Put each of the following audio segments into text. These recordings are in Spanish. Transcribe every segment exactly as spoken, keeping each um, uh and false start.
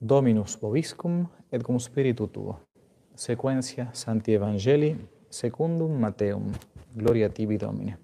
Dominus vobiscum et cum spiritu tuo. Sequentia Sancti Evangelii secundum Mateum. Gloria tibi, Domine.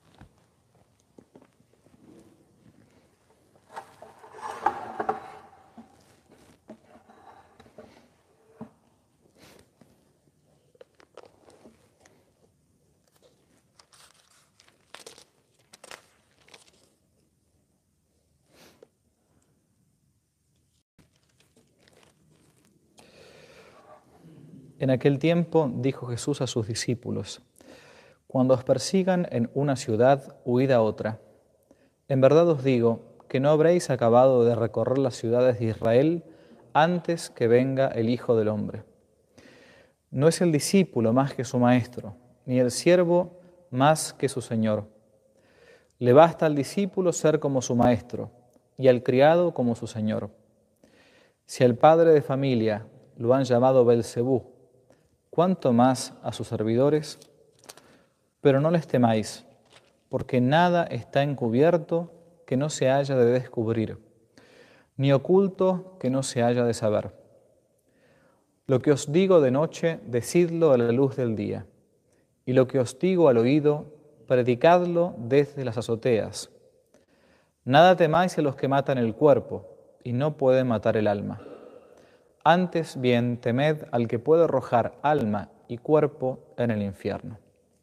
En aquel tiempo dijo Jesús a sus discípulos: Cuando os persigan en una ciudad, huid a otra. En verdad os digo que no habréis acabado de recorrer las ciudades de Israel antes que venga el Hijo del Hombre. No es el discípulo más que su maestro, ni el siervo más que su señor. Le basta al discípulo ser como su maestro, y al criado como su señor. Si al padre de familia lo han llamado Belcebú, ¿cuánto más a sus servidores? Pero no les temáis, porque nada está encubierto que no se haya de descubrir, ni oculto que no se haya de saber. Lo que os digo de noche, decidlo a la luz del día, y lo que os digo al oído, predicadlo desde las azoteas. Nada temáis a los que matan el cuerpo, y no pueden matar el alma. Antes bien temed al que puede arrojar alma y cuerpo en el infierno.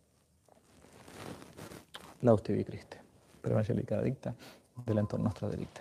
Laus tibi Christe, per evangelica dicta, delentor nostra delicta.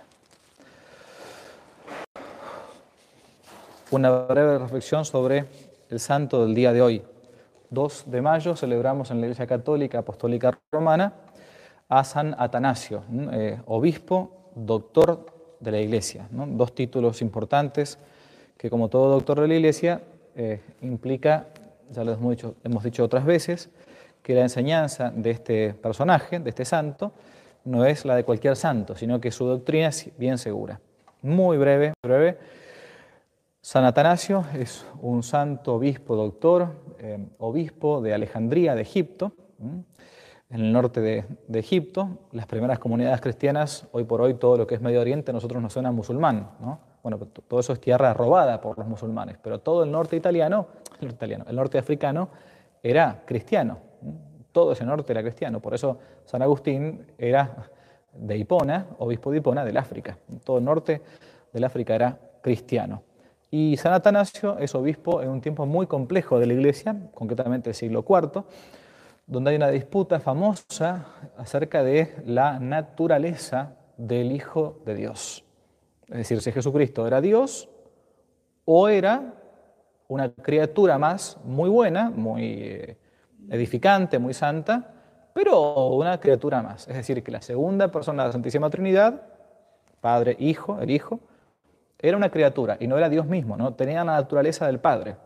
Una breve reflexión sobre el santo del día de hoy. dos de mayo celebramos en la Iglesia Católica Apostólica Romana a San Atanasio, eh, obispo, doctor de la Iglesia, ¿no? Dos títulos importantes que, como todo doctor de la Iglesia, eh, implica, ya lo hemos dicho, hemos dicho otras veces, que la enseñanza de este personaje, de este santo, no es la de cualquier santo, sino que su doctrina es bien segura. Muy breve, breve. San Atanasio es un santo obispo doctor, eh, obispo de Alejandría, de Egipto, ¿m? en el norte de, de Egipto. Las primeras comunidades cristianas, hoy por hoy todo lo que es Medio Oriente a nosotros nos suena musulmán, ¿no? Bueno, todo eso es tierra robada por los musulmanes, pero todo el norte italiano, el, italiano, el norte africano era cristiano, todo ese norte era cristiano. Por eso San Agustín era de Hipona, obispo de Hipona, del África. Todo el norte del África era cristiano. Y San Atanasio es obispo en un tiempo muy complejo de la Iglesia, concretamente el siglo cuarto, donde hay una disputa famosa acerca de la naturaleza del Hijo de Dios. Es decir, si Jesucristo era Dios o era una criatura más muy buena, muy edificante, muy santa, pero una criatura más. Es decir, que la segunda persona de la Santísima Trinidad, Padre, Hijo, el Hijo, era una criatura y no era Dios mismo, no tenía la naturaleza del Padre.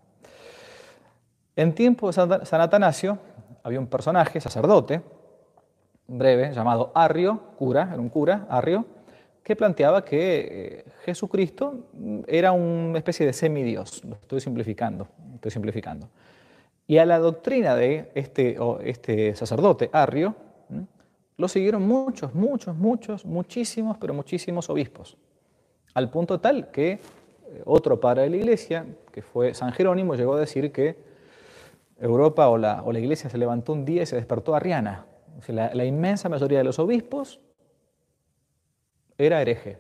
En tiempo de San Atanasio había un personaje, sacerdote, breve, llamado Arrio, cura, era un cura, Arrio, que planteaba que eh, Jesucristo era una especie de semidios. Lo estoy simplificando, estoy simplificando. Y a la doctrina de este, oh, este sacerdote, Arrio, ¿m? lo siguieron muchos, muchos, muchos, muchísimos, pero muchísimos obispos. Al punto tal que otro padre de la Iglesia, que fue San Jerónimo, llegó a decir que Europa o la, o la Iglesia se levantó un día y se despertó arriana. O sea, la, la inmensa mayoría de los obispos era hereje.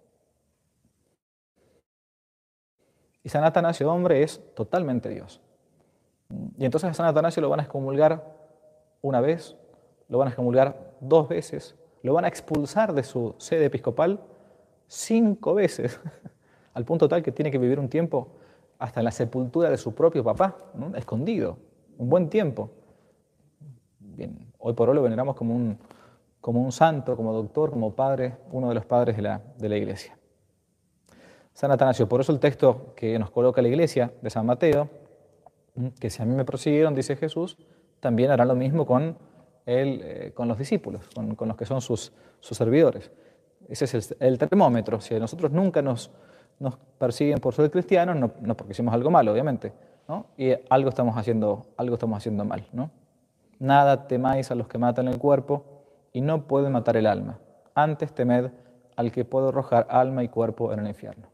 Y San Atanasio, hombre, es totalmente Dios. Y entonces a San Atanasio lo van a excomulgar una vez, lo van a excomulgar dos veces, lo van a expulsar de su sede episcopal cinco veces, al punto tal que tiene que vivir un tiempo hasta en la sepultura de su propio papá, ¿no? Escondido, un buen tiempo. Bien, hoy por hoy lo veneramos como un, como un santo, como doctor, como padre, uno de los padres de la, de la Iglesia. San Atanasio, por eso el texto que nos coloca la Iglesia de San Mateo, que si a mí me persiguieron, dice Jesús, también harán lo mismo con, él, eh, con los discípulos, con, con los que son sus, sus servidores. Ese es el, el termómetro. Si a nosotros nunca nos, nos persiguen por ser cristianos, no, no porque hicimos algo malo, obviamente, ¿no? Y algo estamos haciendo, algo estamos haciendo mal, ¿no? Nada temáis a los que matan el cuerpo y no pueden matar el alma. Antes temed al que puede arrojar alma y cuerpo en el infierno.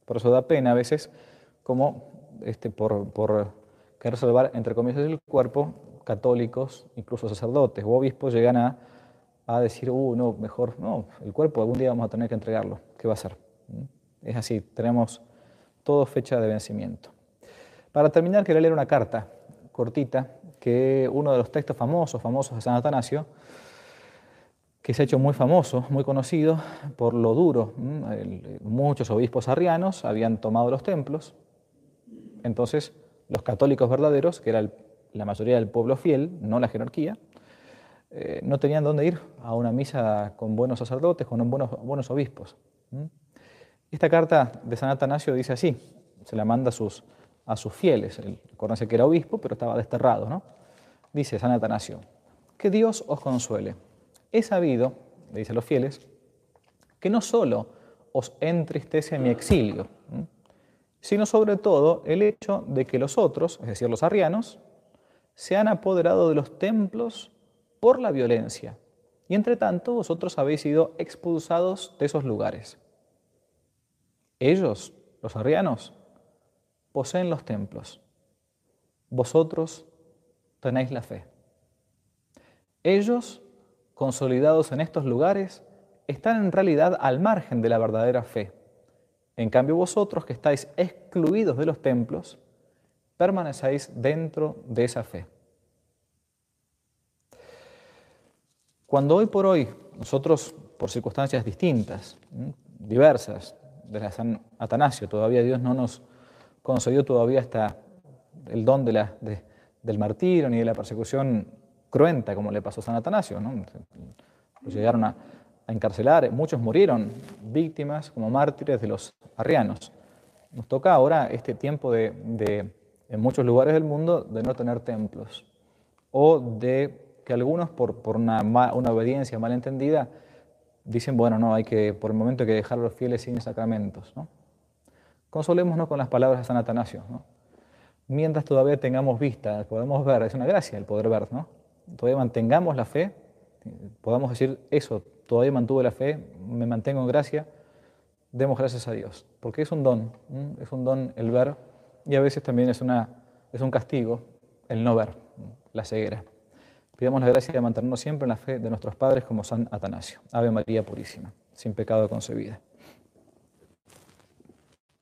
Por eso da pena a veces como este, por, por querer salvar, entre comillas, el cuerpo, católicos, incluso sacerdotes o obispos llegan a, a decir, uh, no, mejor, no, el cuerpo algún día vamos a tener que entregarlo. ¿Qué va a hacer? Es así, tenemos todo fecha de vencimiento. Para terminar, quería leer una carta cortita que uno de los textos famosos, famosos de San Atanasio, que se ha hecho muy famoso, muy conocido por lo duro. Muchos obispos arrianos habían tomado los templos, entonces los católicos verdaderos, que era el, la mayoría del pueblo fiel, no la jerarquía, eh, no tenían dónde ir a una misa con buenos sacerdotes, con buenos, buenos obispos. Esta carta de San Atanasio dice así, se la manda a sus, a sus fieles, acuérdense que era obispo, pero estaba desterrado, ¿no? Dice San Atanasio, que Dios os consuele. He sabido, le dice a los fieles, que no solo os entristece mi exilio, sino sobre todo el hecho de que los otros, es decir, los arrianos, se han apoderado de los templos por la violencia, y entre tanto vosotros habéis sido expulsados de esos lugares. Ellos, los arrianos, poseen los templos, vosotros tenéis la fe. Ellos, consolidados en estos lugares, están en realidad al margen de la verdadera fe. En cambio vosotros, que estáis excluidos de los templos, permanecéis dentro de esa fe. Cuando hoy por hoy nosotros, por circunstancias distintas, diversas, desde San Atanasio, todavía Dios no nos concedió todavía hasta el don de la, de, del martirio ni de la persecución cruenta como le pasó a San Atanasio, ¿no? Lo llegaron a, a encarcelar, muchos murieron víctimas como mártires de los arrianos. Nos toca ahora este tiempo de, de, en muchos lugares del mundo, de no tener templos o de que algunos por, por una, una obediencia malentendida dicen, bueno, no, hay que, por el momento hay que dejar a los fieles sin sacramentos, ¿no? Consolémonos con las palabras de San Atanasio, ¿no? Mientras todavía tengamos vista, podemos ver, es una gracia el poder ver, ¿no? Todavía mantengamos la fe, podamos decir eso, todavía mantuve la fe, me mantengo en gracia, demos gracias a Dios, porque es un don, ¿sí? Es un don el ver y a veces también es, una, es un castigo el no ver, la ceguera. Pidamos la gracia de mantenernos siempre en la fe de nuestros padres como San Atanasio. Ave María Purísima, sin pecado concebida.